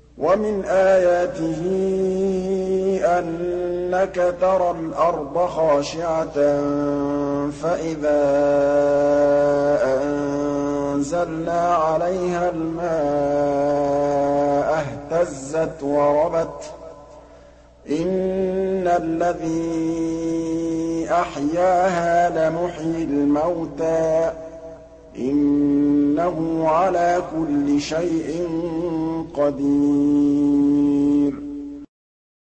وَمِنْ آيَاتِهِ أَنَّكَ تَرَى الْأَرْضَ خَاشِعَةً فَإِذَا أَنزَلْنَا عَلَيْهَا الماء اهْتَزَّتْ وَرَبَتْ ۚ إِنَّ الَّذِي أَحْيَاهَا لَمُحْيِي الْمَوْتَىٰ ۚ إِنَّهُ عَلَىٰ كُلِّ شَيْءٍ قَدِيرٌ